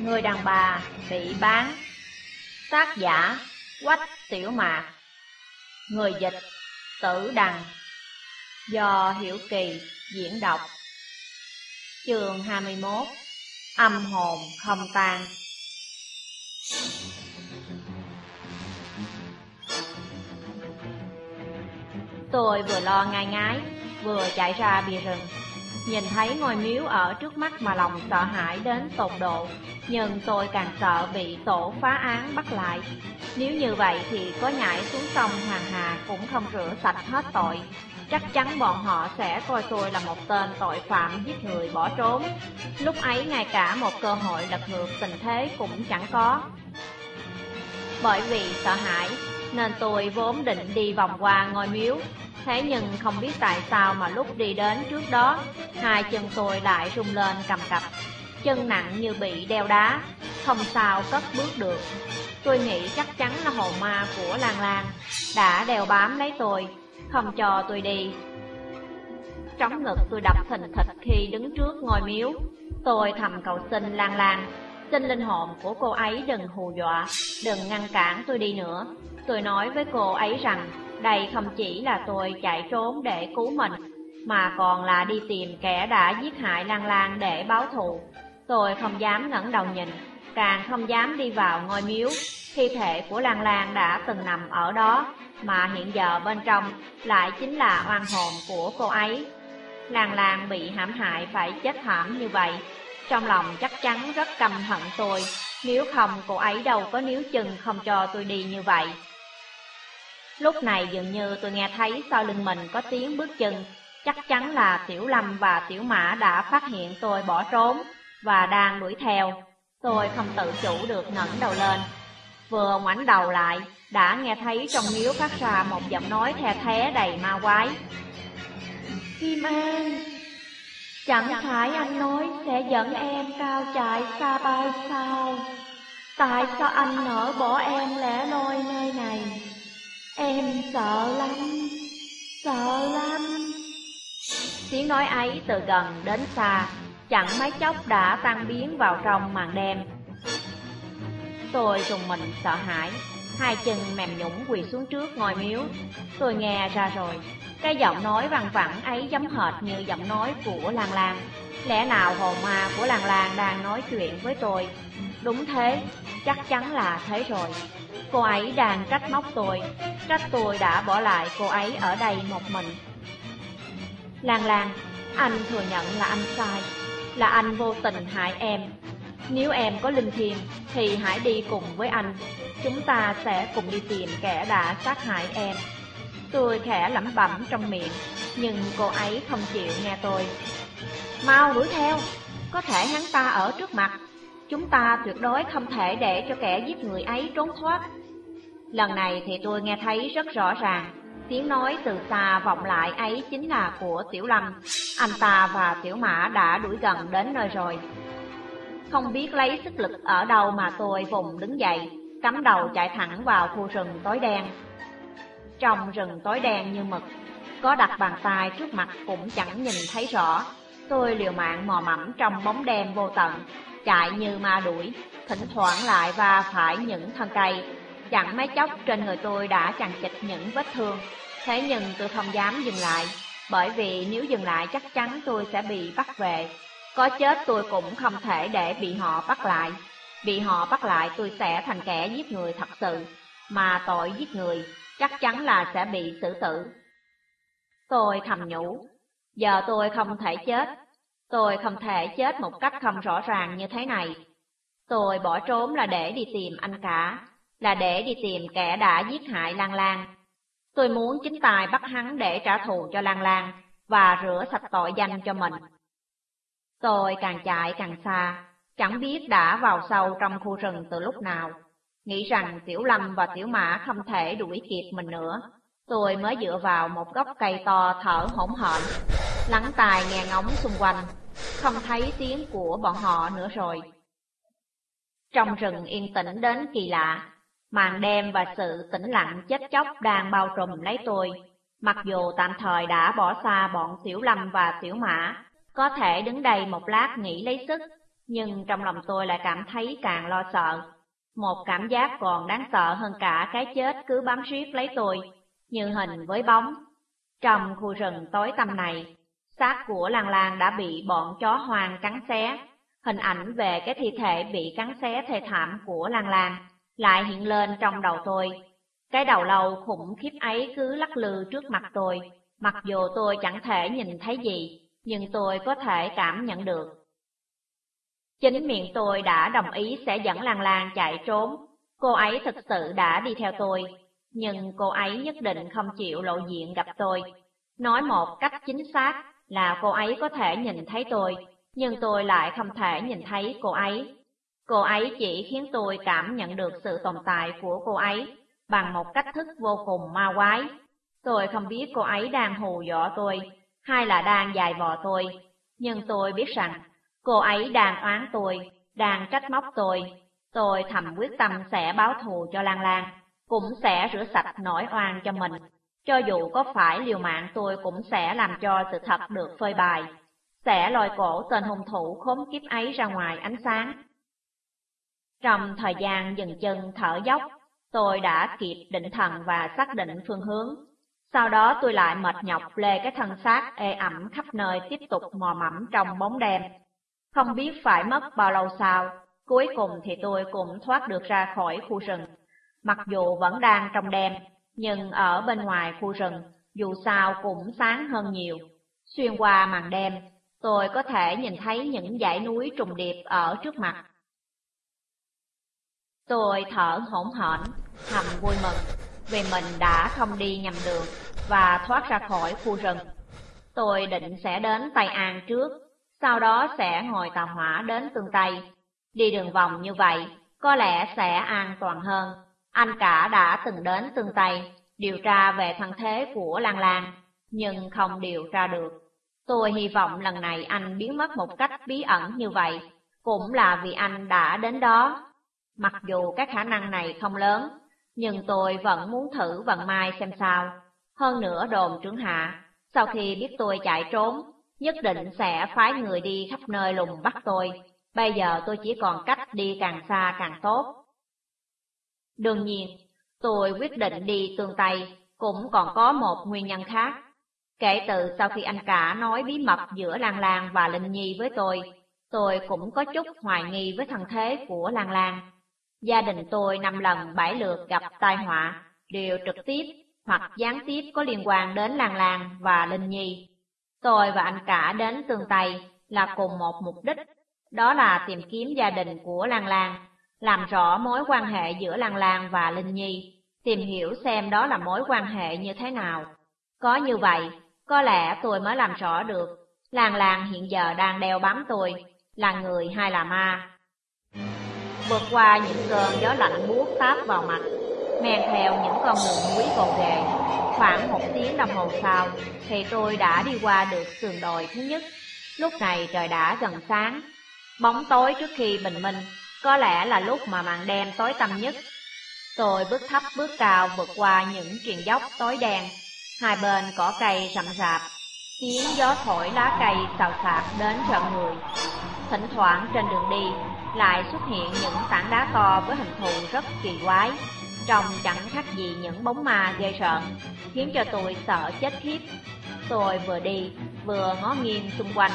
Người đàn bà bị bán. Tác giả Quách Tiểu Mạc. Người dịch Tử Đằng. Do Hiểu Kỳ diễn đọc. Chương 21. Âm hồn không tan. Tôi vừa lo ngai ngái, vừa chạy ra bìa rừng. Nhìn thấy ngôi miếu ở trước mắt mà lòng sợ hãi đến tột độ. Nhưng tôi càng sợ bị tổ phá án bắt lại. Nếu như vậy thì có nhảy xuống sông Hoàng Hà cũng không rửa sạch hết tội. Chắc chắn bọn họ sẽ coi tôi là một tên tội phạm giết người bỏ trốn. Lúc ấy ngay cả một cơ hội lật ngược tình thế cũng chẳng có. Bởi vì sợ hãi nên tôi vốn định đi vòng qua ngôi miếu. Thế nhưng không biết tại sao mà lúc đi đến trước đó, hai chân tôi lại rung lên cầm cập. Chân nặng như bị đeo đá, không sao cất bước được. Tôi nghĩ chắc chắn là hồn ma của Lan Lan đã đeo bám lấy tôi, không cho tôi đi. Trống ngực tôi đập thình thịch khi đứng trước ngôi miếu. Tôi thầm cầu xin Lan Lan, xin linh hồn của cô ấy đừng hù dọa, đừng ngăn cản tôi đi nữa. Tôi nói với cô ấy rằng đây không chỉ là tôi chạy trốn để cứu mình, mà còn là đi tìm kẻ đã giết hại Lan Lan để báo thù. Tôi không dám ngẩng đầu nhìn, càng không dám đi vào ngôi miếu. Thi thể của Lan Lan đã từng nằm ở đó, mà hiện giờ bên trong lại chính là oan hồn của cô ấy. Lan Lan bị hãm hại phải chết thảm như vậy, trong lòng chắc chắn rất căm hận tôi. Nếu không cô ấy đâu có níu chừng không cho tôi đi như vậy. Lúc này dường như tôi nghe thấy sau lưng mình có tiếng bước chân. Chắc chắn là Tiểu Lâm và Tiểu Mã đã phát hiện tôi bỏ trốn và đang đuổi theo. Tôi không tự chủ được ngẩng đầu lên. Vừa ngoảnh đầu lại, đã nghe thấy trong miếu phát ra một giọng nói the thé đầy ma quái. Kim An, chẳng phải anh nói sẽ dẫn em cao chạy xa bay sao? Tại sao anh nỡ bỏ em lẻ loi nơi này? Em sợ lắm, sợ lắm. Tiếng nói ấy từ gần đến xa, chẳng mấy chốc đã tan biến vào trong màn đêm. Tôi rùng mình sợ hãi, hai chân mềm nhũn quỳ xuống trước ngôi miếu. Tôi nghe ra rồi, cái giọng nói văng vẳng ấy giống hệt như giọng nói của Lan Lan. Lẽ nào hồn ma của Lan Lan đang nói chuyện với tôi? Đúng thế, chắc chắn là thế rồi. Cô ấy đang trách móc trách tôi đã bỏ lại cô ấy ở đây một mình. Lan Lan, anh thừa nhận là anh sai, là anh vô tình hại em. Nếu em có linh thiêng thì hãy đi cùng với anh. Chúng ta sẽ cùng đi tìm kẻ đã sát hại em. Tôi khẽ lẩm bẩm trong miệng, nhưng cô ấy không chịu nghe tôi. Mau đuổi theo, có thể hắn ta ở trước mặt. Chúng ta tuyệt đối không thể để cho kẻ giết người ấy trốn thoát. Lần này thì tôi nghe thấy rất rõ ràng. Tiếng nói từ xa vọng lại ấy chính là của Tiểu Lâm. Anh ta và Tiểu Mã đã đuổi gần đến nơi rồi. Không biết lấy sức lực ở đâu mà tôi vùng đứng dậy, cắm đầu chạy thẳng vào khu rừng tối đen. Trong rừng tối đen như mực, có đặt bàn tay trước mặt cũng chẳng nhìn thấy rõ. Tôi liều mạng mò mẫm trong bóng đêm vô tận, chạy như ma đuổi, thỉnh thoảng lại va phải những thân cây. Chẳng mấy chốc trên người tôi đã chằng chịt những vết thương. Thế nhưng tôi không dám dừng lại, bởi vì nếu dừng lại chắc chắn tôi sẽ bị bắt về. Có chết tôi cũng không thể để bị họ bắt lại. Bị họ bắt lại tôi sẽ thành kẻ giết người thật sự, mà tội giết người chắc chắn là sẽ bị xử tử. Tôi thầm nhủ, giờ tôi không thể chết. Tôi không thể chết một cách không rõ ràng như thế này. Tôi bỏ trốn là để đi tìm anh cả, là để đi tìm kẻ đã giết hại Lan Lan. Tôi muốn chính tay bắt hắn để trả thù cho Lan Lan và rửa sạch tội danh cho mình. Tôi càng chạy càng xa, chẳng biết đã vào sâu trong khu rừng từ lúc nào. Nghĩ rằng Tiểu Lâm và Tiểu Mã không thể đuổi kịp mình nữa. Tôi mới dựa vào một gốc cây to thở hổn hển, lắng tai nghe ngóng xung quanh, không thấy tiếng của bọn họ nữa rồi. Trong rừng yên tĩnh đến kỳ lạ, màn đêm và sự tĩnh lặng chết chóc đang bao trùm lấy tôi. Mặc dù tạm thời đã bỏ xa bọn Tiểu Lâm và Tiểu Mã, có thể đứng đây một lát nghỉ lấy sức, Nhưng trong lòng tôi lại cảm thấy càng lo sợ. Một cảm giác còn đáng sợ hơn cả cái chết cứ bám riết lấy tôi, như hình với bóng. Trong khu rừng tối tăm này, xác của Lan Lan đã bị bọn chó hoang cắn xé. Hình ảnh về cái thi thể bị cắn xé thê thảm của Lan Lan lại hiện lên trong đầu tôi. Cái đầu lâu khủng khiếp ấy cứ lắc lư trước mặt tôi, mặc dù tôi chẳng thể nhìn thấy gì, nhưng tôi có thể cảm nhận được. Chính miệng tôi đã đồng ý sẽ dẫn Lan Lan chạy trốn. Cô ấy thực sự đã đi theo tôi, nhưng cô ấy nhất định không chịu lộ diện gặp tôi. Nói một cách chính xác là cô ấy có thể nhìn thấy tôi, nhưng tôi lại không thể nhìn thấy cô ấy. Cô ấy chỉ khiến tôi cảm nhận được sự tồn tại của cô ấy bằng một cách thức vô cùng ma quái. Tôi không biết cô ấy đang hù dọa tôi, hay là đang giày vò tôi, nhưng tôi biết rằng cô ấy đang oán tôi, đang trách móc tôi. Tôi thầm quyết tâm sẽ báo thù cho Lan Lan, cũng sẽ rửa sạch nỗi oan cho mình. Cho dù có phải liều mạng tôi cũng sẽ làm cho sự thật được phơi bày, sẽ lôi cổ tên hung thủ khốn kiếp ấy ra ngoài ánh sáng. Trong thời gian dừng chân thở dốc, tôi đã kịp định thần và xác định phương hướng. Sau đó tôi lại mệt nhọc lê cái thân xác ê ẩm khắp nơi tiếp tục mò mẫm trong bóng đêm. Không biết phải mất bao lâu sau, cuối cùng thì tôi cũng thoát được ra khỏi khu rừng. Mặc dù vẫn đang trong đêm, nhưng ở bên ngoài khu rừng, dù sao cũng sáng hơn nhiều. Xuyên qua màn đêm, tôi có thể nhìn thấy những dãy núi trùng điệp ở trước mặt. Tôi thở hổn hển, thầm vui mừng, vì mình đã không đi nhầm đường và thoát ra khỏi khu rừng. Tôi định sẽ đến Tây An trước, sau đó sẽ ngồi tàu hỏa đến Tương Tây. Đi đường vòng như vậy, có lẽ sẽ an toàn hơn. Anh cả đã từng đến Tương Tây, điều tra về thân thế của Lan Lan, nhưng không điều tra được. Tôi hy vọng lần này anh biến mất một cách bí ẩn như vậy, cũng là vì anh đã đến đó. Mặc dù các khả năng này không lớn, nhưng tôi vẫn muốn thử vận may xem sao. Hơn nữa đồn trưởng hạ, sau khi biết tôi chạy trốn, nhất định sẽ phái người đi khắp nơi lùng bắt tôi. Bây giờ tôi chỉ còn cách đi càng xa càng tốt. Đương nhiên, tôi quyết định đi Tương Tây cũng còn có một nguyên nhân khác. Kể từ sau khi anh cả nói bí mật giữa Lan Lan và Linh Nhi với tôi cũng có chút hoài nghi với thân thế của Lan Lan. Gia đình tôi 5 lần 7 lượt gặp tai họa, đều trực tiếp hoặc gián tiếp có liên quan đến Lan Lan và Linh Nhi. Tôi và anh cả đến Tương Tây là cùng một mục đích, đó là tìm kiếm gia đình của Lan Lan, làm rõ mối quan hệ giữa Lan Lan và Linh Nhi, tìm hiểu xem đó là mối quan hệ như thế nào. Có như vậy, có lẽ tôi mới làm rõ được Lan Lan hiện giờ đang đeo bám tôi, là người hay là ma. Vượt qua những cơn gió lạnh buốt táp vào mặt, men theo những con đường núi gồ ghề, khoảng 1 tiếng đồng hồ sau thì tôi đã đi qua được sườn đồi thứ nhất. Lúc này trời đã gần sáng, bóng tối trước khi bình minh, có lẽ là lúc mà màn đêm tối tăm nhất. Tôi bước thấp bước cao vượt qua những triền dốc tối đen, hai bên cỏ cây rậm rạp, tiếng gió thổi lá cây xào xạc đến rợn người. Thỉnh thoảng trên đường đi lại xuất hiện những tảng đá to với hình thù rất kỳ quái, trông chẳng khác gì những bóng ma ghê rợn, khiến cho tôi sợ chết khiếp. Tôi vừa đi vừa ngó nghiêng xung quanh.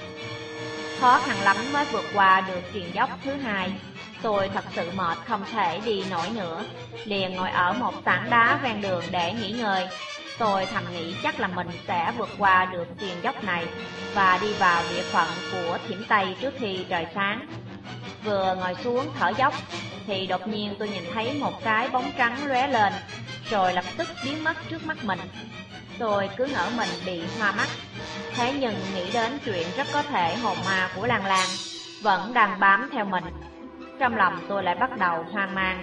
Khó khăn lắm mới vượt qua được triền dốc thứ hai. Tôi thật sự mệt không thể đi nổi nữa, liền ngồi ở một tảng đá ven đường để nghỉ ngơi. Tôi thầm nghĩ chắc là mình sẽ vượt qua được triền dốc này và đi vào địa phận của Thiểm Tây trước khi trời sáng. Vừa ngồi xuống thở dốc thì đột nhiên tôi nhìn thấy một cái bóng trắng lóe lên, rồi lập tức biến mất trước mắt mình. Tôi cứ ngỡ mình bị hoa mắt, thế nhưng nghĩ đến chuyện rất có thể hồn ma của Lan Lan vẫn đang bám theo mình. Trong lòng tôi lại bắt đầu hoang mang.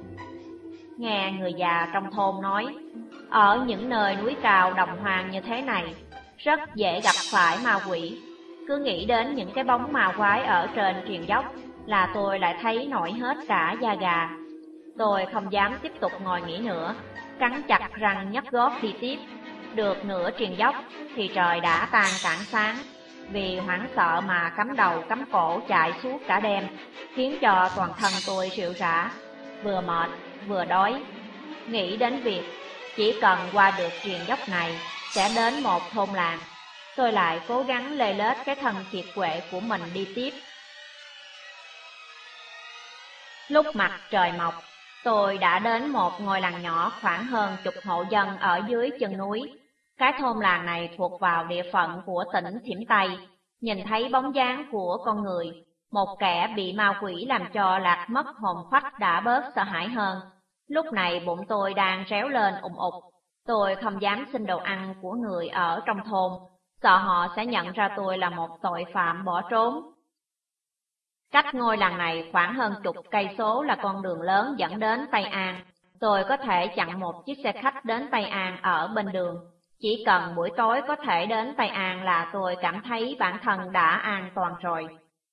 Nghe người già trong thôn nói, ở những nơi núi cao đồng hoang như thế này, rất dễ gặp phải ma quỷ. Cứ nghĩ đến những cái bóng ma quái ở trên triền dốc là tôi lại thấy nổi hết cả da gà. Tôi không dám tiếp tục ngồi nghỉ nữa, cắn chặt răng nhấc gót đi tiếp. Được nửa triền dốc thì trời đã tan tảng sáng. vì hoảng sợ mà cắm đầu cắm cổ chạy suốt cả đêm, khiến cho toàn thân tôi rệu rã, vừa mệt vừa đói. Nghĩ đến việc chỉ cần qua được triền dốc này sẽ đến một thôn làng, tôi lại cố gắng lê lết cái thân kiệt quệ của mình đi tiếp. Lúc mặt trời mọc, tôi đã đến một ngôi làng nhỏ khoảng hơn 10 hộ dân ở dưới chân núi. Cái thôn làng này thuộc vào địa phận của tỉnh Thiểm Tây. Nhìn thấy bóng dáng của con người, một kẻ bị ma quỷ làm cho lạc mất hồn phách đã bớt sợ hãi hơn. Lúc này bụng tôi đang réo lên ùng ục. Tôi không dám xin đồ ăn của người ở trong thôn, sợ họ sẽ nhận ra tôi là một tội phạm bỏ trốn. Cách ngôi làng này khoảng hơn 10 cây số là con đường lớn dẫn đến Tây An. Tôi có thể chặn một chiếc xe khách đến Tây An ở bên đường. Chỉ cần buổi tối có thể đến Tây An là tôi cảm thấy bản thân đã an toàn rồi.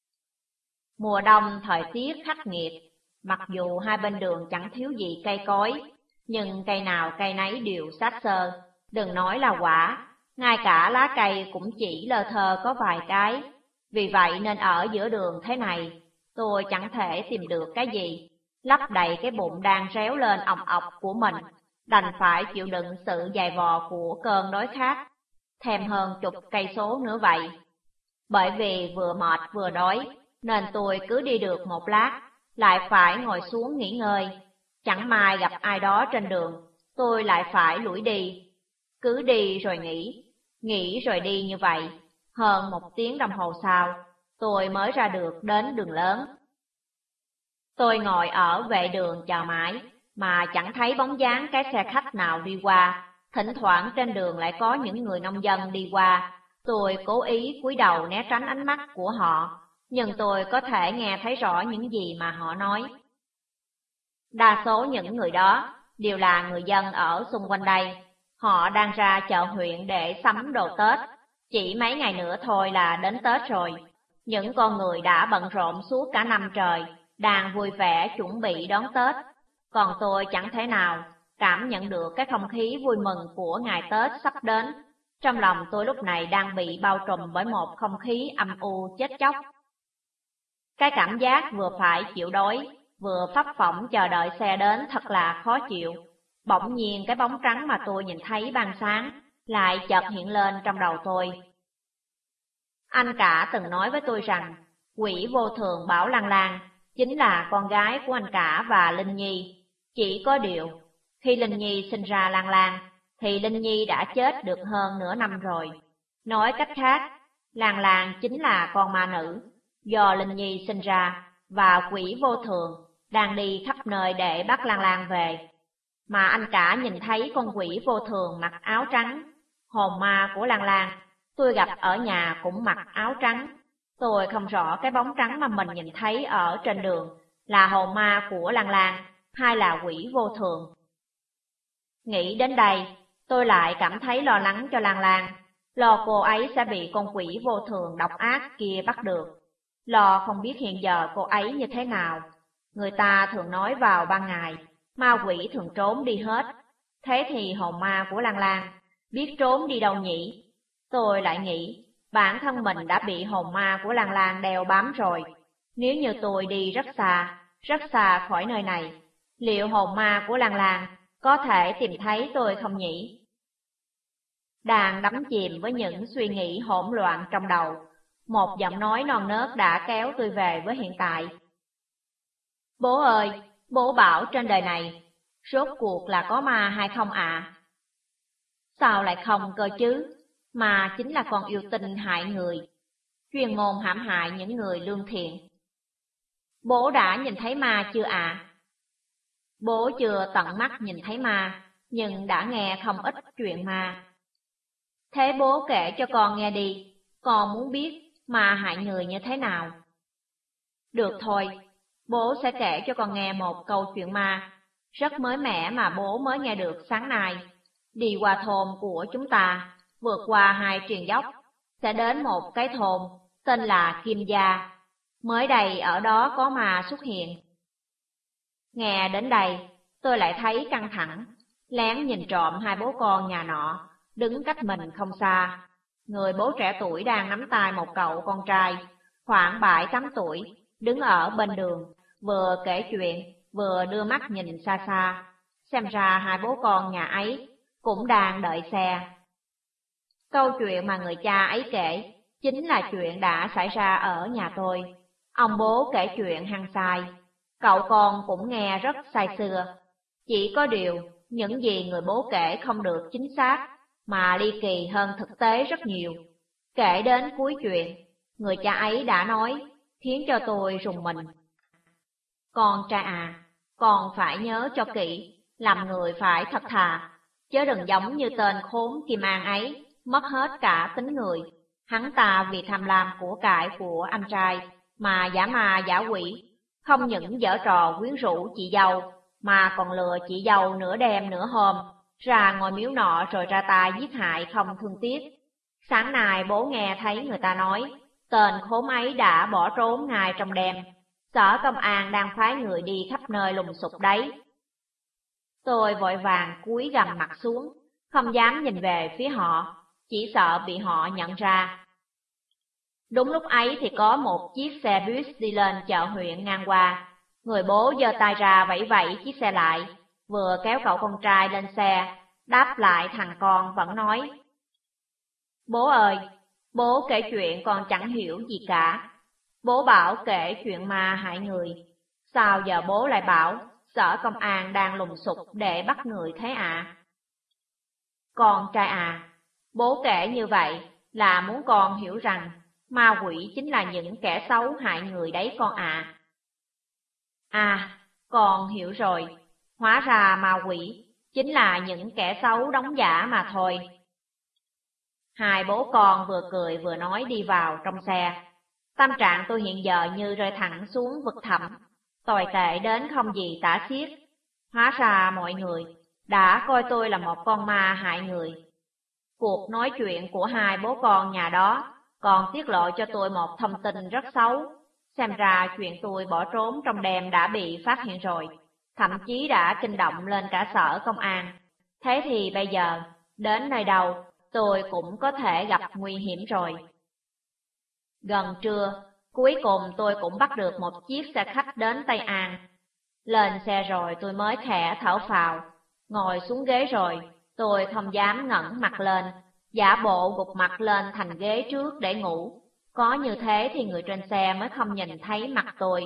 Mùa đông thời tiết khắc nghiệt, mặc dù hai bên đường chẳng thiếu gì cây cối, nhưng cây nào cây nấy đều xác xơ, đừng nói là quả, ngay cả lá cây cũng chỉ lơ thơ có vài cái. Vì vậy nên ở giữa đường thế này, tôi chẳng thể tìm được cái gì, lấp đầy cái bụng đang réo lên òng ọc của mình, đành phải chịu đựng sự dày vò của cơn đói khát, thêm hơn 10 cây số nữa vậy. Bởi vì vừa mệt vừa đói, nên tôi cứ đi được một lát, lại phải ngồi xuống nghỉ ngơi. Chẳng may gặp ai đó trên đường, tôi lại phải lủi đi. Cứ đi rồi nghỉ rồi đi như vậy. Hơn 1 tiếng đồng hồ sau, tôi mới ra được đến đường lớn. Tôi ngồi ở vệ đường chờ mãi, mà chẳng thấy bóng dáng cái xe khách nào đi qua. Thỉnh thoảng trên đường lại có những người nông dân đi qua. Tôi cố ý cúi đầu né tránh ánh mắt của họ, nhưng tôi có thể nghe thấy rõ những gì mà họ nói. Đa số những người đó đều là người dân ở xung quanh đây. Họ đang ra chợ huyện để sắm đồ Tết. Chỉ mấy ngày nữa thôi là đến Tết rồi. Những con người đã bận rộn suốt cả năm trời, đang vui vẻ chuẩn bị đón Tết. Còn tôi chẳng thể nào cảm nhận được cái không khí vui mừng của ngày Tết sắp đến. Trong lòng tôi lúc này đang bị bao trùm bởi một không khí âm u chết chóc. Cái cảm giác vừa phải chịu đói, vừa phấp phỏng chờ đợi xe đến thật là khó chịu. Bỗng nhiên cái bóng trắng mà tôi nhìn thấy ban sáng lại chợt hiện lên trong đầu tôi. Anh cả từng nói với tôi rằng quỷ vô thường Bảo Lan Lan chính là con gái của anh cả và Linh Nhi. Chỉ có điều, khi Linh Nhi sinh ra Lan Lan, thì Linh Nhi đã chết được hơn nửa năm rồi. Nói cách khác, Lan Lan chính là con ma nữ do Linh Nhi sinh ra, và quỷ vô thường đang đi khắp nơi để bắt Lan Lan về. Mà anh cả nhìn thấy con quỷ vô thường mặc áo trắng, hồn ma của Lan Lan, tôi gặp ở nhà cũng mặc áo trắng. Tôi không rõ cái bóng trắng mà mình nhìn thấy ở trên đường là hồn ma của Lan Lan hay là quỷ vô thường. Nghĩ đến đây, tôi lại cảm thấy lo lắng cho Lan Lan, lo cô ấy sẽ bị con quỷ vô thường độc ác kia bắt được. Lo không biết hiện giờ cô ấy như thế nào. Người ta thường nói vào ban ngày, ma quỷ thường trốn đi hết. Thế thì hồn ma của Lan Lan biết trốn đi đâu nhỉ? Tôi lại nghĩ, bản thân mình đã bị hồn ma của Lan Lan đeo bám rồi. Nếu như tôi đi rất xa khỏi nơi này, liệu hồn ma của Lan Lan có thể tìm thấy tôi không nhỉ? Đang đắm chìm với những suy nghĩ hỗn loạn trong đầu, một giọng nói non nớt đã kéo tôi về với hiện tại. Bố ơi, bố bảo trên đời này, rốt cuộc là có ma hay không ạ? Sao lại không cơ chứ? Mà chính là con yêu tinh hại người, chuyên môn hãm hại những người lương thiện. Bố đã nhìn thấy ma chưa ạ? Bố chưa tận mắt nhìn thấy ma, nhưng đã nghe không ít chuyện ma. Thế bố kể cho con nghe đi, con muốn biết ma hại người như thế nào. Được thôi, bố sẽ kể cho con nghe một câu chuyện ma, rất mới mẻ mà bố mới nghe được sáng nay. Đi qua thôn của chúng ta, vượt qua 2 triền dốc, sẽ đến một cái thôn tên là Kim Gia. Mới đây ở đó có ma xuất hiện. Nghe đến đây, tôi lại thấy căng thẳng, lén nhìn trộm hai bố con nhà nọ, đứng cách mình không xa. Người bố trẻ tuổi đang nắm tay một cậu con trai, khoảng 7-8 tuổi, đứng ở bên đường, vừa kể chuyện, vừa đưa mắt nhìn xa xa. Xem ra hai bố con nhà ấy cũng đang đợi xe. Câu chuyện mà người cha ấy kể chính là chuyện đã xảy ra ở nhà tôi. Ông bố kể chuyện hăng say, cậu con cũng nghe rất say sưa. Chỉ có điều, những gì người bố kể không được chính xác, mà ly kỳ hơn thực tế rất nhiều. Kể đến cuối chuyện, người cha ấy đã nói, khiến cho tôi rùng mình. Con trai à, con phải nhớ cho kỹ, làm người phải thật thà, chứ đừng giống như tên khốn Kim An ấy, mất hết cả tính người. Hắn ta vì tham lam của cải của anh trai, mà giả ma giả quỷ, không những giở trò quyến rũ chị dâu, mà còn lừa chị dâu nửa đêm nửa hôm, ra ngôi miếu nọ rồi ra tay giết hại không thương tiếc. Sáng nay bố nghe thấy người ta nói, tên khốn ấy đã bỏ trốn ngay trong đêm. Sở công an đang phái người đi khắp nơi lùng sục đấy. Tôi vội vàng cúi gằm mặt xuống, không dám nhìn về phía họ, chỉ sợ bị họ nhận ra. Đúng lúc ấy thì có một chiếc xe bus đi lên chợ huyện ngang qua. Người bố giơ tay ra vẫy vẫy chiếc xe lại, vừa kéo cậu con trai lên xe, đáp lại thằng con vẫn nói. Bố ơi, bố kể chuyện con chẳng hiểu gì cả. Bố bảo kể chuyện ma hại người. Sao giờ bố lại bảo sở công an đang lùng sục để bắt người thế ạ? Con trai à, bố kể như vậy là muốn con hiểu rằng ma quỷ chính là những kẻ xấu hại người đấy con ạ. À, con hiểu rồi. Hóa ra ma quỷ chính là những kẻ xấu đóng giả mà thôi. Hai bố con vừa cười vừa nói đi vào trong xe. Tâm trạng tôi hiện giờ như rơi thẳng xuống vực thẳm, tồi tệ đến không gì tả xiết. Hóa ra mọi người đã coi tôi là một con ma hại người. Cuộc nói chuyện của hai bố con nhà đó còn tiết lộ cho tôi một thông tin rất xấu. Xem ra chuyện tôi bỏ trốn trong đêm đã bị phát hiện rồi, thậm chí đã kinh động lên cả sở công an. Thế thì bây giờ, đến nơi đâu, tôi cũng có thể gặp nguy hiểm rồi. Gần trưa, cuối cùng tôi cũng bắt được một chiếc xe khách đến Tây An. Lên xe rồi tôi mới khẽ thở phào. Ngồi xuống ghế rồi, tôi không dám ngẩng mặt lên, giả bộ gục mặt lên thành ghế trước để ngủ. Có như thế thì người trên xe mới không nhìn thấy mặt tôi.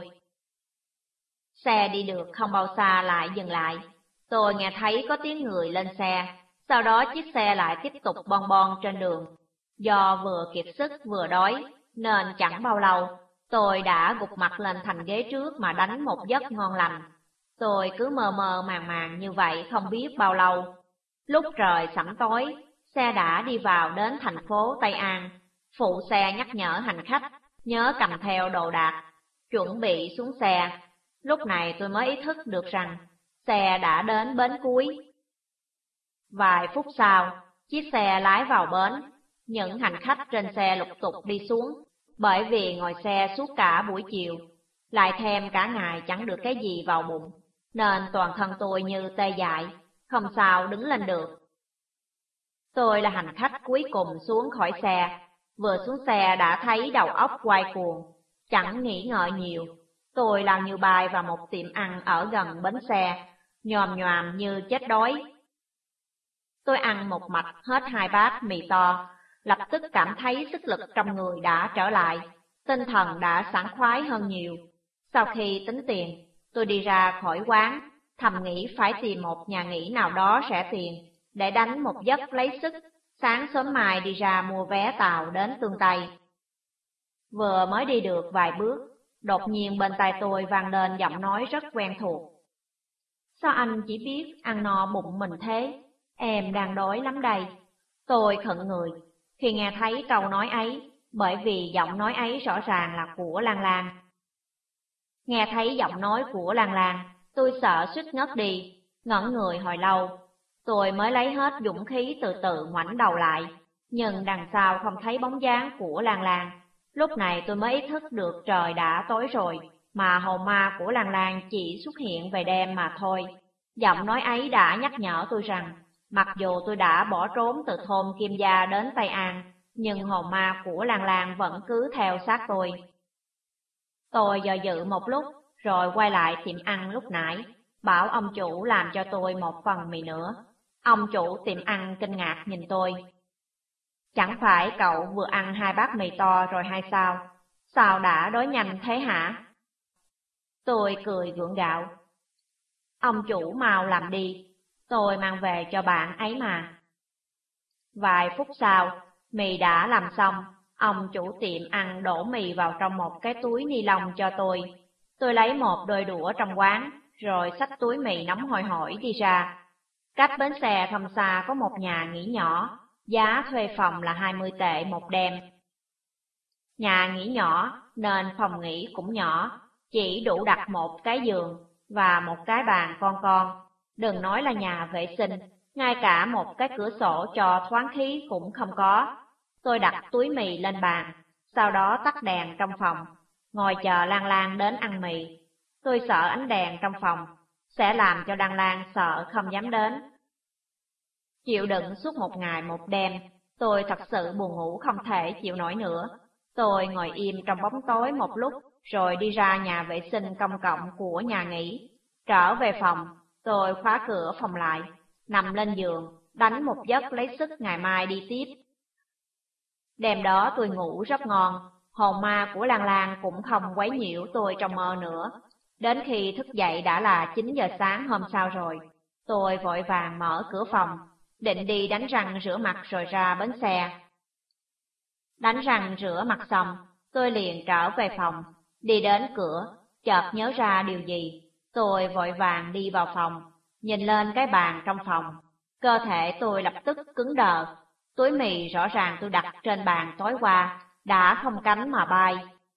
Xe đi được không bao xa lại dừng lại. Tôi nghe thấy có tiếng người lên xe, sau đó chiếc xe lại tiếp tục bon bon trên đường. Do vừa kiệt sức vừa đói, nên chẳng bao lâu, tôi đã gục mặt lên thành ghế trước mà đánh một giấc ngon lành. Tôi cứ mơ mơ màng màng như vậy không biết bao lâu. Lúc trời sẫm tối, xe đã đi vào đến thành phố Tây An. Phụ xe nhắc nhở hành khách, nhớ cầm theo đồ đạc, chuẩn bị xuống xe. Lúc này tôi mới ý thức được rằng, xe đã đến bến cuối. Vài phút sau, chiếc xe lái vào bến. Những hành khách trên xe lục tục đi xuống, bởi vì ngồi xe suốt cả buổi chiều, lại thêm cả ngày chẳng được cái gì vào bụng, nên toàn thân tôi như tê dại, không sao đứng lên được. Tôi là hành khách cuối cùng xuống khỏi xe, vừa xuống xe đã thấy đầu óc quay cuồng, chẳng nghĩ ngợi nhiều. Tôi lao như bay vào một tiệm ăn ở gần bến xe, nhòm nhòm như chết đói. Tôi ăn một mạch hết 2 bát mì to, lập tức cảm thấy sức lực trong người đã trở lại, tinh thần đã sảng khoái hơn nhiều. Sau khi tính tiền, tôi đi ra khỏi quán, thầm nghĩ phải tìm một nhà nghỉ nào đó rẻ tiền, để đánh một giấc lấy sức, sáng sớm mai đi ra mua vé tàu đến Tương Tây. Vừa mới đi được vài bước, đột nhiên bên tai tôi vang lên giọng nói rất quen thuộc. Sao anh chỉ biết ăn no bụng mình thế? Em đang đói lắm đây. Tôi khựng người khi nghe thấy câu nói ấy, bởi vì giọng nói ấy rõ ràng là của Lan Lan. Nghe thấy giọng nói của Lan Lan, tôi sợ suýt ngất đi, ngẩn người hồi lâu. Tôi mới lấy hết dũng khí từ từ ngoảnh đầu lại, nhưng đằng sau không thấy bóng dáng của Lan Lan. Lúc này tôi mới ý thức được trời đã tối rồi, mà hồn ma của Lan Lan chỉ xuất hiện về đêm mà thôi. Giọng nói ấy đã nhắc nhở tôi rằng, mặc dù tôi đã bỏ trốn từ thôn Kim Gia đến Tây An, nhưng hồn ma của Lan Lan vẫn cứ theo sát tôi. Tôi do dự một lúc, rồi quay lại tiệm ăn lúc nãy, bảo ông chủ làm cho tôi một phần mì nữa. Ông chủ tiệm ăn kinh ngạc nhìn tôi. Chẳng phải cậu vừa ăn 2 bát mì to rồi hay sao? Sao đã đói nhanh thế hả? Tôi cười gượng gạo. Ông chủ mau làm đi, tôi mang về cho bạn ấy mà. Vài phút sau, mì đã làm xong, ông chủ tiệm ăn đổ mì vào trong một cái túi ni lông cho tôi. Tôi lấy một đôi đũa trong quán, rồi xách túi mì nóng hôi hổi đi ra. Cách bến xe không xa có một nhà nghỉ nhỏ, giá thuê phòng là 20 tệ một đêm. Nhà nghỉ nhỏ nên phòng nghỉ cũng nhỏ, chỉ đủ đặt một cái giường và một cái bàn con. Đừng nói là nhà vệ sinh, ngay cả một cái cửa sổ cho thoáng khí cũng không có. Tôi đặt túi mì lên bàn, sau đó tắt đèn trong phòng, ngồi chờ Lan Lan đến ăn mì. Tôi sợ ánh đèn trong phòng sẽ làm cho Lan Lan sợ không dám đến. Chịu đựng suốt một ngày một đêm, tôi thật sự buồn ngủ không thể chịu nổi nữa. Tôi ngồi im trong bóng tối một lúc, rồi đi ra nhà vệ sinh công cộng của nhà nghỉ. Trở về phòng, tôi khóa cửa phòng lại, nằm lên giường, đánh một giấc lấy sức ngày mai đi tiếp. Đêm đó tôi ngủ rất ngon, hồn ma của Lan Lan cũng không quấy nhiễu tôi trong mơ nữa. Đến khi thức dậy đã là 9 giờ sáng hôm sau rồi, tôi vội vàng mở cửa phòng, định đi đánh răng rửa mặt rồi ra bến xe. Đánh răng rửa mặt xong, tôi liền trở về phòng, đi đến cửa, chợt nhớ ra điều gì. Tôi vội vàng đi vào phòng, nhìn lên cái bàn trong phòng. Cơ thể tôi lập tức cứng đờ, túi mì rõ ràng tôi đặt trên bàn tối qua, đã không cánh mà bay.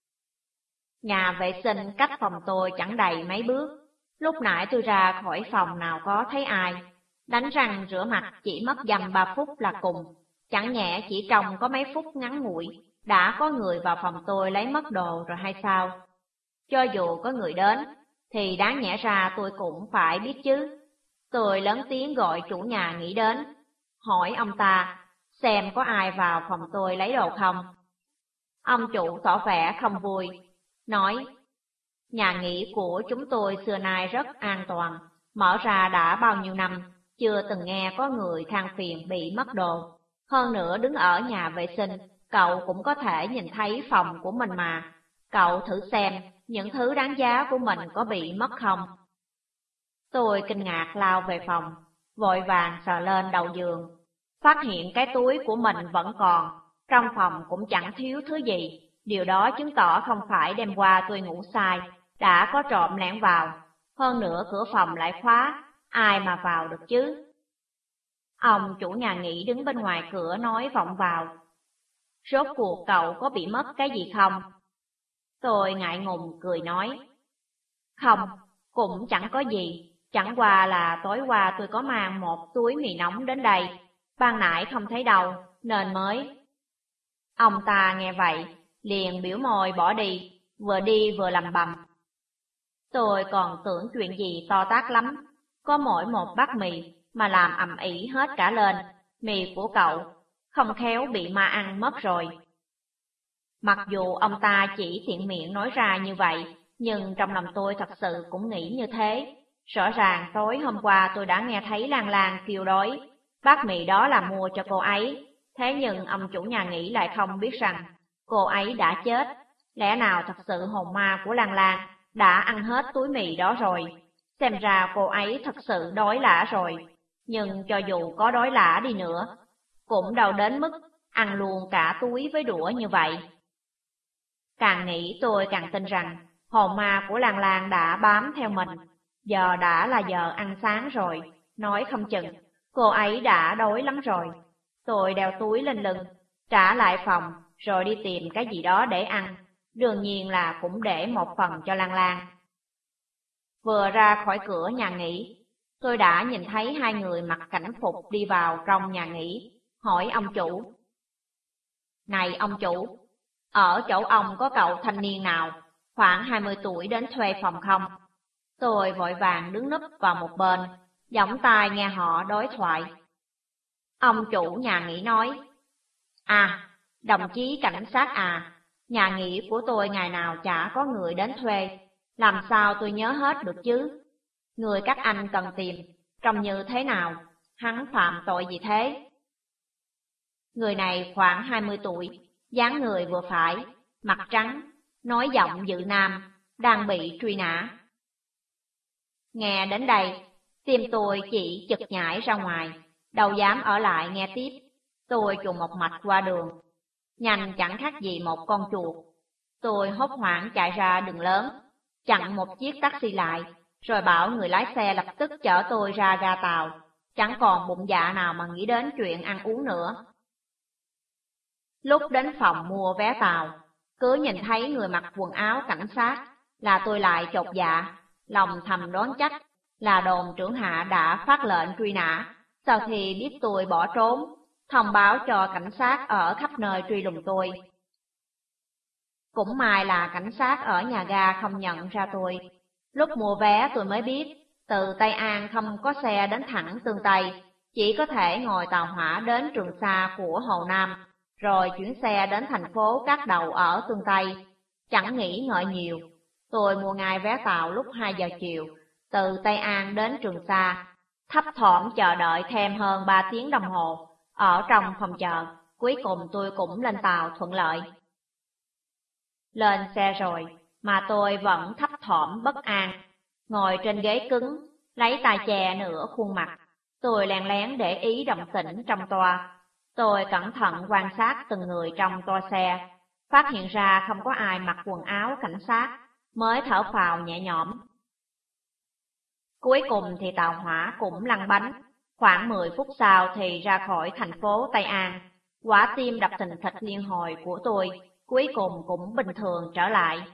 Nhà vệ sinh cách phòng tôi chẳng đầy mấy bước. Lúc nãy tôi ra khỏi phòng nào có thấy ai. Đánh răng rửa mặt chỉ mất dăm 3 phút là cùng. Chẳng nhẽ chỉ trong có mấy phút ngắn ngủi, đã có người vào phòng tôi lấy mất đồ rồi hay sao? Cho dù có người đến, thì đáng nhẽ ra tôi cũng phải biết chứ. Tôi lớn tiếng gọi chủ nhà nghỉ đến, hỏi ông ta xem có ai vào phòng tôi lấy đồ không. Ông chủ tỏ vẻ không vui, nói, nhà nghỉ của chúng tôi xưa nay rất an toàn, mở ra đã bao nhiêu năm, chưa từng nghe có người than phiền bị mất đồ. Hơn nữa đứng ở nhà vệ sinh, cậu cũng có thể nhìn thấy phòng của mình mà. Cậu thử xem, những thứ đáng giá của mình có bị mất không? Tôi kinh ngạc lao về phòng, vội vàng sờ lên đầu giường. Phát hiện cái túi của mình vẫn còn, trong phòng cũng chẳng thiếu thứ gì. Điều đó chứng tỏ không phải đêm qua tôi ngủ sai, đã có trộm lẻn vào. Hơn nữa cửa phòng lại khóa, ai mà vào được chứ? Ông chủ nhà nghỉ đứng bên ngoài cửa nói vọng vào. Rốt cuộc cậu có bị mất cái gì không? Tôi ngại ngùng cười nói. Không, cũng chẳng có gì, chẳng qua là tối qua tôi có mang một túi mì nóng đến đây, ban nãy không thấy đâu, nên mới. Ông ta nghe vậy, liền biểu môi bỏ đi vừa lầm bầm. Tôi còn tưởng chuyện gì to tát lắm, có mỗi một bát mì mà làm ầm ĩ hết cả lên, mì của cậu không khéo bị ma ăn mất rồi. Mặc dù ông ta chỉ tiện miệng nói ra như vậy, nhưng trong lòng tôi thật sự cũng nghĩ như thế. Rõ ràng tối hôm qua tôi đã nghe thấy Lan Lan kêu đói, bát mì đó là mua cho cô ấy. Thế nhưng ông chủ nhà nghỉ lại không biết rằng cô ấy đã chết. Lẽ nào thật sự hồn ma của Lan Lan đã ăn hết túi mì đó rồi? Xem ra cô ấy thật sự đói lả rồi. Nhưng cho dù có đói lả đi nữa, cũng đâu đến mức ăn luôn cả túi với đũa như vậy. Càng nghĩ tôi càng tin rằng hồn ma của Lan Lan đã bám theo mình. Giờ đã là giờ ăn sáng rồi, nói không chừng cô ấy đã đói lắm rồi. Tôi đeo túi lên lưng, trả lại phòng, rồi đi tìm cái gì đó để ăn. Đương nhiên là cũng để một phần cho Lan Lan. Vừa ra khỏi cửa nhà nghỉ, tôi đã nhìn thấy hai người mặc cảnh phục đi vào trong nhà nghỉ, hỏi ông chủ. Này ông chủ, ở chỗ ông có cậu thanh niên nào, khoảng 20 tuổi đến thuê phòng không? Tôi vội vàng đứng núp vào một bên, giỏng tai nghe họ đối thoại. Ông chủ nhà nghỉ nói, à, Đồng chí cảnh sát à, nhà nghỉ của tôi ngày nào chả có người đến thuê, làm sao tôi nhớ hết được chứ? Người các anh cần tìm, trông như thế nào? Hắn phạm tội gì thế? Người này khoảng 20 tuổi, dáng người vừa phải, mặt trắng, nói giọng dữ nam, đang bị truy nã. Nghe đến đây, tim tôi chỉ chực nhảy ra ngoài, đâu dám ở lại nghe tiếp. Tôi trùng một mạch qua đường, nhanh chẳng khác gì một con chuột. Tôi hốt hoảng chạy ra đường lớn, chặn một chiếc taxi lại, rồi bảo người lái xe lập tức chở tôi ra ga tàu. Chẳng còn bụng dạ nào mà nghĩ đến chuyện ăn uống nữa. Lúc đến phòng mua vé tàu, cứ nhìn thấy người mặc quần áo cảnh sát là tôi lại chột dạ, lòng thầm đoán chắc là đồn trưởng hạ đã phát lệnh truy nã, sau khi biết tôi bỏ trốn, thông báo cho cảnh sát ở khắp nơi truy lùng tôi. Cũng may là cảnh sát ở nhà ga không nhận ra tôi. Lúc mua vé tôi mới biết, từ Tây An không có xe đến thẳng Tương Tây, chỉ có thể ngồi tàu hỏa đến Trường Sa của Hồ Nam, rồi chuyển xe đến thành phố Cát Đầu ở Tương Tây. Chẳng nghĩ ngợi nhiều, tôi mua ngay vé tàu lúc 2 giờ chiều, từ Tây An đến Trường Sa, thấp thỏm chờ đợi thêm hơn 3 tiếng đồng hồ, ở trong phòng chờ, cuối cùng tôi cũng lên tàu thuận lợi. Lên xe rồi, mà tôi vẫn thấp thỏm bất an, ngồi trên ghế cứng, lấy tay che nửa khuôn mặt. Tôi lén lén để ý động tĩnh trong toa. Tôi cẩn thận quan sát từng người trong toa xe, phát hiện ra không có ai mặc quần áo cảnh sát, mới thở phào nhẹ nhõm. Cuối cùng thì tàu hỏa cũng lăn bánh, khoảng 10 phút sau thì ra khỏi thành phố Tây An. Quả tim đập thình thịch liên hồi của tôi cuối cùng cũng bình thường trở lại.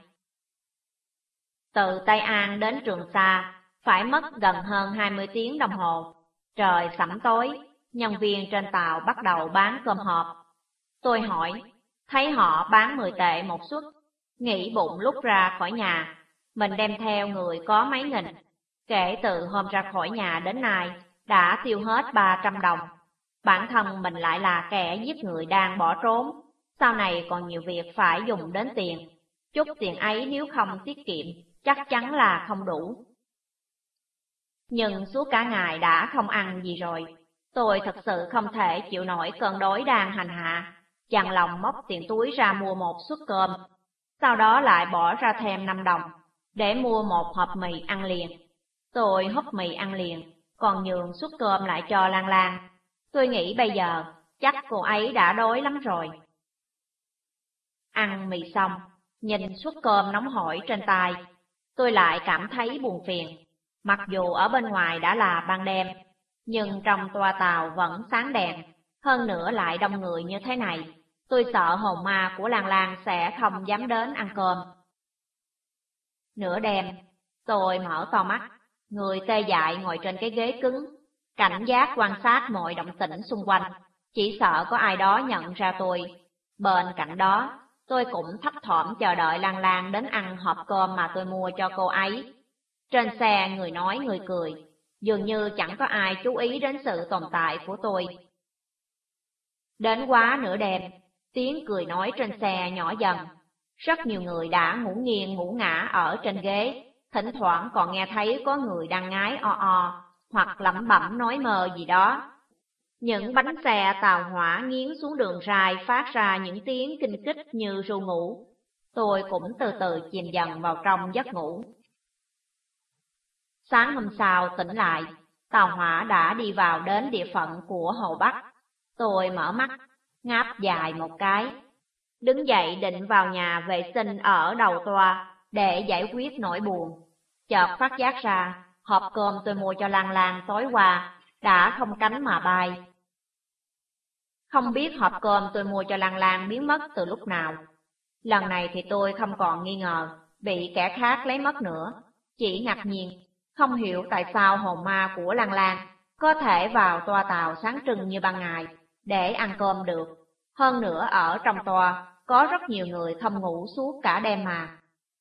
Từ Tây An đến Trường Sa phải mất gần hơn 20 tiếng đồng hồ. Trời sẫm tối, nhân viên trên tàu bắt đầu bán cơm hộp. Tôi hỏi, thấy họ bán 10 tệ một suất, nghĩ bụng lúc ra khỏi nhà, mình đem theo người có mấy nghìn. Kể từ hôm ra khỏi nhà đến nay, đã tiêu hết 300 đồng. Bản thân mình lại là kẻ giết người đang bỏ trốn, sau này còn nhiều việc phải dùng đến tiền. Chút tiền ấy nếu không tiết kiệm, chắc chắn là không đủ. Nhưng suốt cả ngày đã không ăn gì rồi, tôi thật sự không thể chịu nổi cơn đói đang hành hạ, chằn lòng móc tiền túi ra mua một suất cơm, sau đó lại bỏ ra thêm 5 đồng, để mua một hộp mì ăn liền. Tôi húp mì ăn liền, còn nhường suất cơm lại cho Lan Lan. Tôi nghĩ bây giờ, chắc cô ấy đã đói lắm rồi. Ăn mì xong, nhìn suất cơm nóng hổi trên tay, tôi lại cảm thấy buồn phiền. Mặc dù ở bên ngoài đã là ban đêm, nhưng trong toa tàu vẫn sáng đèn, hơn nữa lại đông người như thế này. Tôi sợ hồn ma của Lan Lan sẽ không dám đến ăn cơm. Nửa đêm, tôi mở to mắt, người tê dại ngồi trên cái ghế cứng, cảnh giác quan sát mọi động tĩnh xung quanh, chỉ sợ có ai đó nhận ra tôi. Bên cạnh đó, tôi cũng thấp thỏm chờ đợi Lan Lan đến ăn hộp cơm mà tôi mua cho cô ấy. Trên xe người nói người cười, dường như chẳng có ai chú ý đến sự tồn tại của tôi. Đến quá nửa đêm, tiếng cười nói trên xe nhỏ dần. Rất nhiều người đã ngủ nghiêng ngủ ngã ở trên ghế, thỉnh thoảng còn nghe thấy có người đang ngái o o, hoặc lẩm bẩm nói mơ gì đó. Những bánh xe tàu hỏa nghiến xuống đường rai phát ra những tiếng kinh kích như ru ngủ. Tôi cũng từ từ chìm dần vào trong giấc ngủ. Sáng hôm sau tỉnh lại, tàu hỏa đã đi vào đến địa phận của Hồ Bắc. Tôi mở mắt, ngáp dài một cái, đứng dậy định vào nhà vệ sinh ở đầu toa để giải quyết nỗi buồn. Chợt phát giác ra, hộp cơm tôi mua cho Lan Lan tối qua đã không cánh mà bay. Không biết hộp cơm tôi mua cho Lan Lan biến mất từ lúc nào. Lần này thì tôi không còn nghi ngờ bị kẻ khác lấy mất nữa, chỉ ngạc nhiên, không hiểu tại sao hồn ma của Lan Lan có thể vào toa tàu sáng trưng như ban ngày để ăn cơm được. Hơn nữa ở trong toa có rất nhiều người không ngủ suốt cả đêm mà.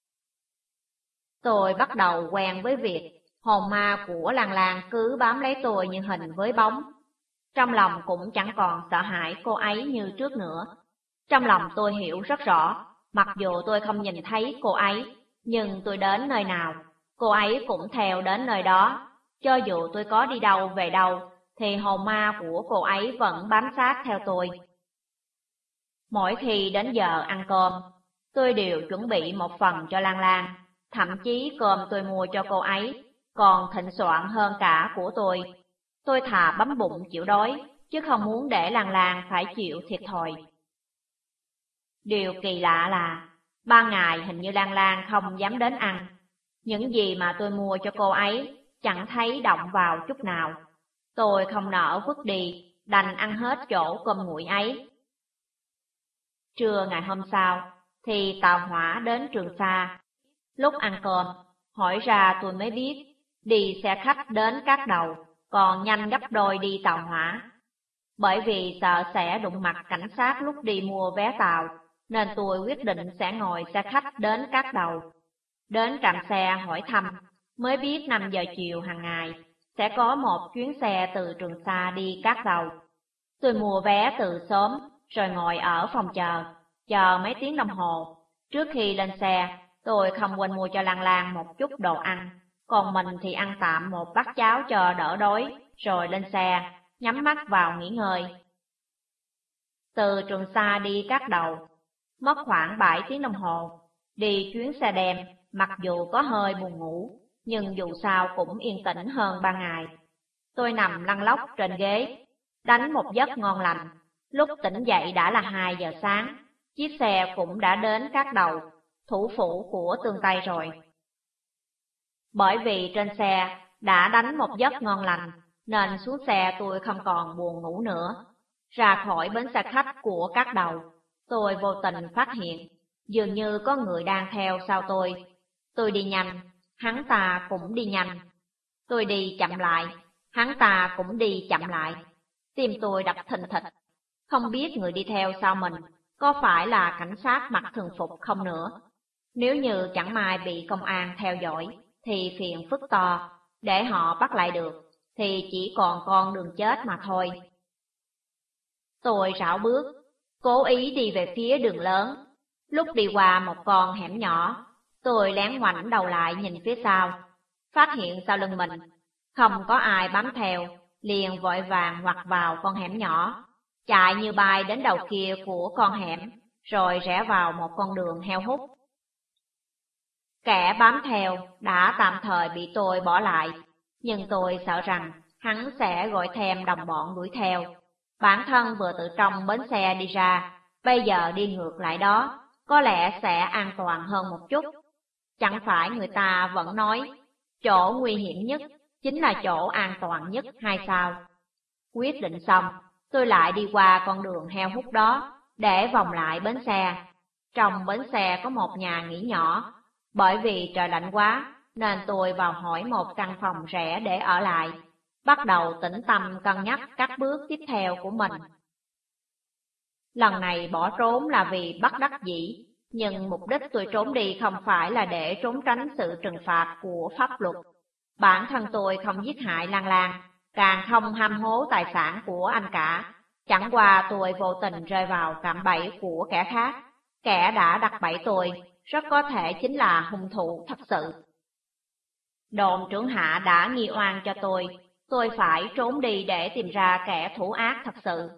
Tôi bắt đầu quen với việc hồn ma của Lan Lan cứ bám lấy tôi như hình với bóng. Trong lòng cũng chẳng còn sợ hãi cô ấy như trước nữa. Trong lòng tôi hiểu rất rõ, mặc dù tôi không nhìn thấy cô ấy, nhưng tôi đến nơi nào, cô ấy cũng theo đến nơi đó. Cho dù tôi có đi đâu về đâu, thì hồn ma của cô ấy vẫn bám sát theo tôi. Mỗi khi đến giờ ăn cơm, tôi đều chuẩn bị một phần cho Lan Lan, thậm chí cơm tôi mua cho cô ấy còn thịnh soạn hơn cả của tôi. Tôi thà bấm bụng chịu đói, chứ không muốn để Lan Lan phải chịu thiệt thòi. Điều kỳ lạ là, ban ngày hình như Lan Lan không dám đến ăn. Những gì mà tôi mua cho cô ấy chẳng thấy động vào chút nào. Tôi không nỡ vứt đi, đành ăn hết chỗ cơm nguội ấy. Trưa ngày hôm sau, thì tàu hỏa đến Trường Sa. Lúc ăn cơm, hỏi ra tôi mới biết, đi xe khách đến Cát Đầu, còn nhanh gấp đôi đi tàu hỏa. Bởi vì sợ sẽ đụng mặt cảnh sát lúc đi mua vé tàu, nên tôi quyết định sẽ ngồi xe khách đến Cát Đầu. Đến trạm xe hỏi thăm, mới biết 5 giờ chiều hàng ngày, sẽ có một chuyến xe từ Trường Sa đi Cát Đầu. Tôi mua vé từ sớm, rồi ngồi ở phòng chờ mấy tiếng đồng hồ. Trước khi lên xe, tôi không quên mua cho Lan Lan một chút đồ ăn, còn mình thì ăn tạm một bát cháo cho đỡ đói, rồi lên xe, nhắm mắt vào nghỉ ngơi. Từ Trường Sa đi Cát Đầu, mất khoảng 7 tiếng đồng hồ, đi chuyến xe đêm, mặc dù có hơi buồn ngủ, nhưng dù sao cũng yên tĩnh hơn ban ngày. Tôi nằm lăn lóc trên ghế, đánh một giấc ngon lành. Lúc tỉnh dậy đã là 2 giờ sáng, chiếc xe cũng đã đến Cát Đầu, thủ phủ của Tương Tây rồi. Bởi vì trên xe đã đánh một giấc ngon lành, nên xuống xe tôi không còn buồn ngủ nữa. Ra khỏi bến xe khách của Cát Đầu, tôi vô tình phát hiện, dường như có người đang theo sau tôi. Tôi đi nhanh, hắn ta cũng đi nhanh. Tôi đi chậm lại, hắn ta cũng đi chậm lại. Tim tôi đập thình thịch, không biết người đi theo sau mình có phải là cảnh sát mặc thường phục không nữa. Nếu như chẳng may bị công an theo dõi, thì phiền phức to, để họ bắt lại được, thì chỉ còn con đường chết mà thôi. Tôi rảo bước, cố ý đi về phía đường lớn. Lúc đi qua một con hẻm nhỏ, tôi lén ngoảnh đầu lại nhìn phía sau, phát hiện sau lưng mình không có ai bám theo, liền vội vàng ngoặt vào con hẻm nhỏ, chạy như bay đến đầu kia của con hẻm, rồi rẽ vào một con đường heo hút. Kẻ bám theo đã tạm thời bị tôi bỏ lại, nhưng tôi sợ rằng hắn sẽ gọi thêm đồng bọn đuổi theo. Bản thân vừa từ trong bến xe đi ra, bây giờ đi ngược lại đó, có lẽ sẽ an toàn hơn một chút. Chẳng phải người ta vẫn nói, chỗ nguy hiểm nhất chính là chỗ an toàn nhất hay sao? Quyết định xong, tôi lại đi qua con đường heo hút đó, để vòng lại bến xe. Trong bến xe có một nhà nghỉ nhỏ, bởi vì trời lạnh quá, nên tôi vào hỏi một căn phòng rẻ để ở lại, bắt đầu tĩnh tâm cân nhắc các bước tiếp theo của mình. Lần này bỏ trốn là vì bất đắc dĩ, nhưng mục đích tôi trốn đi không phải là để trốn tránh sự trừng phạt của pháp luật. Bản thân tôi không giết hại Lan Lan, càng không ham hố tài sản của anh cả. Chẳng qua tôi vô tình rơi vào cạm bẫy của kẻ khác. Kẻ đã đặt bẫy tôi, rất có thể chính là hung thủ thật sự. Đồn trưởng hạ đã nghi oan cho tôi phải trốn đi để tìm ra kẻ thủ ác thật sự.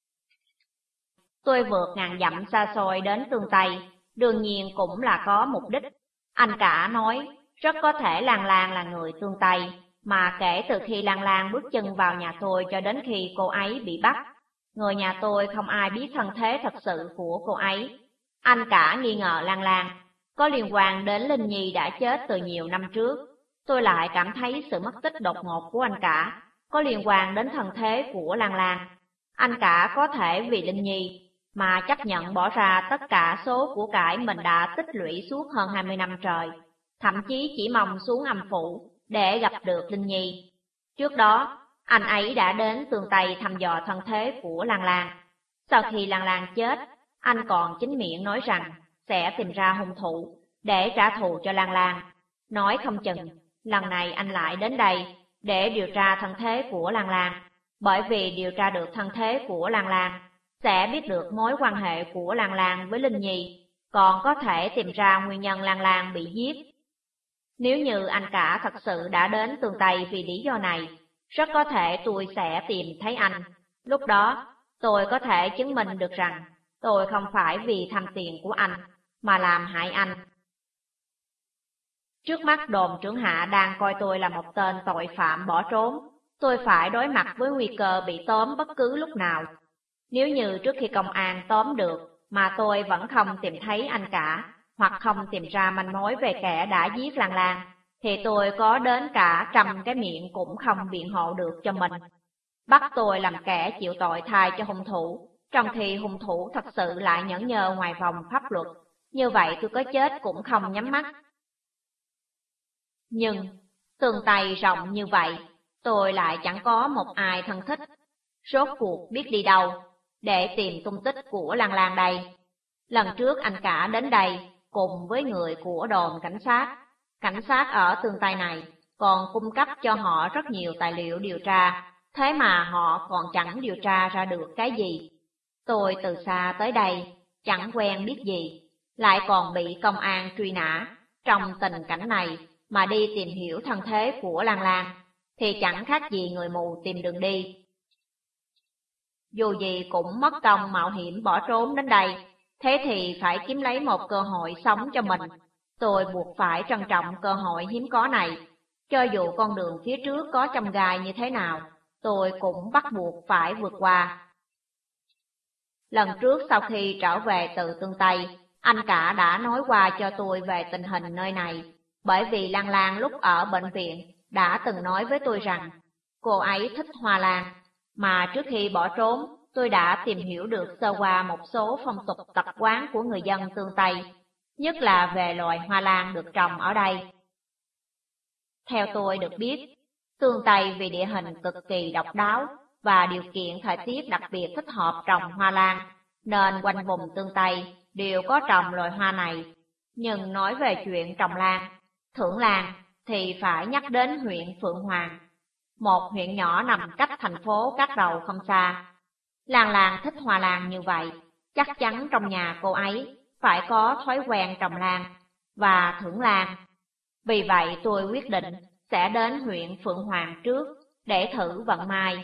Tôi vượt ngàn dặm xa xôi đến Tương Tây, đương nhiên cũng là có mục đích. Anh cả nói, rất có thể Lan Lan là người Tương Tây, mà kể từ khi Lan Lan bước chân vào nhà tôi cho đến khi cô ấy bị bắt, người nhà tôi không ai biết thân thế thật sự của cô ấy. Anh cả nghi ngờ Lan Lan có liên quan đến Linh Nhi đã chết từ nhiều năm trước. Tôi lại cảm thấy sự mất tích đột ngột của anh cả có liên quan đến thân thế của Lan Lan. Anh cả có thể vì Linh Nhi mà chấp nhận bỏ ra tất cả số của cải mình đã tích lũy suốt hơn 20 năm trời, thậm chí chỉ mong xuống âm phủ để gặp được Linh Nhi. Trước đó, anh ấy đã đến Tương Tây thăm dò thân thế của Lan Lan. Sau khi Lan Lan chết, anh còn chính miệng nói rằng sẽ tìm ra hung thủ để trả thù cho Lan Lan. Nói không chừng, lần này anh lại đến đây để điều tra thân thế của Lan Lan, bởi vì điều tra được thân thế của Lan Lan sẽ biết được mối quan hệ của Lan Lan với Linh Nhi, còn có thể tìm ra nguyên nhân Lan Lan bị giết. Nếu như anh cả thật sự đã đến Tương Tây vì lý do này, rất có thể tôi sẽ tìm thấy anh. Lúc đó, tôi có thể chứng minh được rằng tôi không phải vì tham tiền của anh mà làm hại anh. Trước mắt đồn trưởng hạ đang coi tôi là một tên tội phạm bỏ trốn, tôi phải đối mặt với nguy cơ bị tóm bất cứ lúc nào. Nếu như trước khi công an tóm được mà tôi vẫn không tìm thấy anh cả, hoặc không tìm ra manh mối về kẻ đã giết Lan Lan, thì tôi có đến cả 100 cái miệng cũng không biện hộ được cho mình. Bắt tôi làm kẻ chịu tội thay cho hung thủ, trong khi hung thủ thật sự lại nhẫn nhơ ngoài vòng pháp luật. Như vậy tôi có chết cũng không nhắm mắt. Nhưng, Tương Tây rộng như vậy, tôi lại chẳng có một ai thân thích. Rốt cuộc biết đi đâu để tìm tung tích của Lan Lan đây. Lần trước anh cả đến đây cùng với người của đồn cảnh sát. Cảnh sát ở Tương Tây này còn cung cấp cho họ rất nhiều tài liệu điều tra, thế mà họ còn chẳng điều tra ra được cái gì. Tôi từ xa tới đây, chẳng quen biết gì, lại còn bị công an truy nã. Trong tình cảnh này mà đi tìm hiểu thân thế của Lan Lan, thì chẳng khác gì người mù tìm đường đi. Dù gì cũng mất công mạo hiểm bỏ trốn đến đây, thế thì phải kiếm lấy một cơ hội sống cho mình. Tôi buộc phải trân trọng cơ hội hiếm có này. Cho dù con đường phía trước có chông gai như thế nào, tôi cũng bắt buộc phải vượt qua. Lần trước sau khi trở về từ Tương Tây, anh cả đã nói qua cho tôi về tình hình nơi này. Bởi vì Lan Lan lúc ở bệnh viện đã từng nói với tôi rằng cô ấy thích hoa lan, mà trước khi bỏ trốn tôi đã tìm hiểu được sơ qua một số phong tục tập quán của người dân Tương Tây, nhất là về loài hoa lan được trồng ở đây. Theo tôi được biết, Tương Tây vì địa hình cực kỳ độc đáo và điều kiện thời tiết đặc biệt thích hợp trồng hoa lan, nên quanh vùng Tương Tây đều có trồng loài hoa này. Nhưng nói về chuyện trồng lan, thưởng lan thì phải nhắc đến huyện Phượng Hoàng, một huyện nhỏ nằm cách thành phố Cát Rầu không xa. Lan Lan thích hoa lan như vậy, chắc chắn trong nhà cô ấy phải có thói quen trồng lan và thưởng lan. Vì vậy tôi quyết định sẽ đến huyện Phượng Hoàng trước để thử vận may.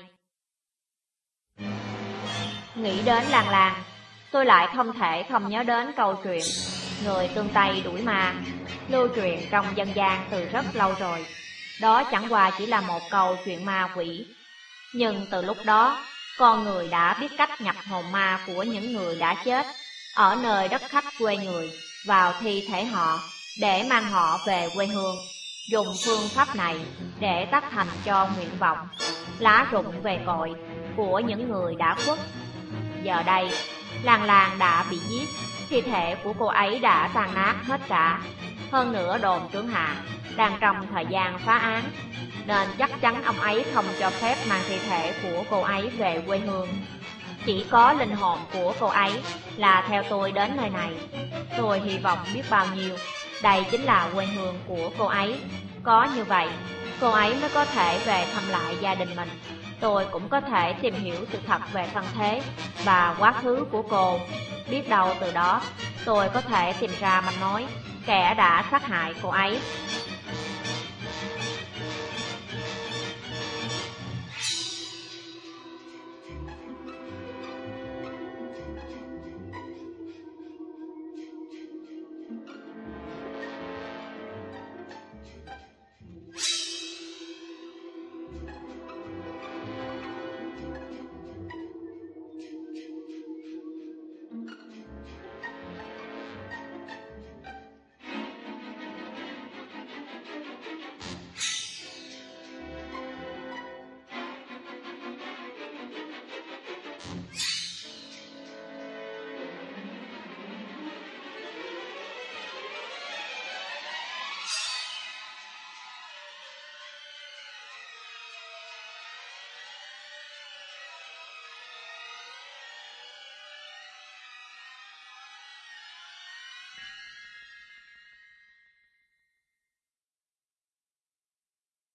Nghĩ đến Lan Lan, tôi lại không thể không nhớ đến câu chuyện người Tương Tây đuổi ma, lưu truyền trong dân gian từ rất lâu rồi. Đó chẳng qua chỉ là một câu chuyện ma quỷ. Nhưng từ lúc đó, con người đã biết cách nhập hồn ma của những người đã chết ở nơi đất khách quê người vào thi thể họ để mang họ về quê hương. Dùng phương pháp này để tác thành cho nguyện vọng, lá rụng về cội của những người đã khuất. Giờ đây, Lan Lan đã bị giết, thi thể của cô ấy đã tan nát hết cả. Hơn nữa đồn trưởng hạ đang trong thời gian phá án, nên chắc chắn ông ấy không cho phép mang thi thể của cô ấy về quê hương. Chỉ có linh hồn của cô ấy là theo tôi đến nơi này. Tôi hy vọng biết bao nhiêu đây chính là quê hương của cô ấy. Có như vậy, cô ấy mới có thể về thăm lại gia đình mình. Tôi cũng có thể tìm hiểu sự thật về thân thế và quá khứ của cô. Biết đâu từ đó, tôi có thể tìm ra manh mối kẻ đã sát hại cô ấy.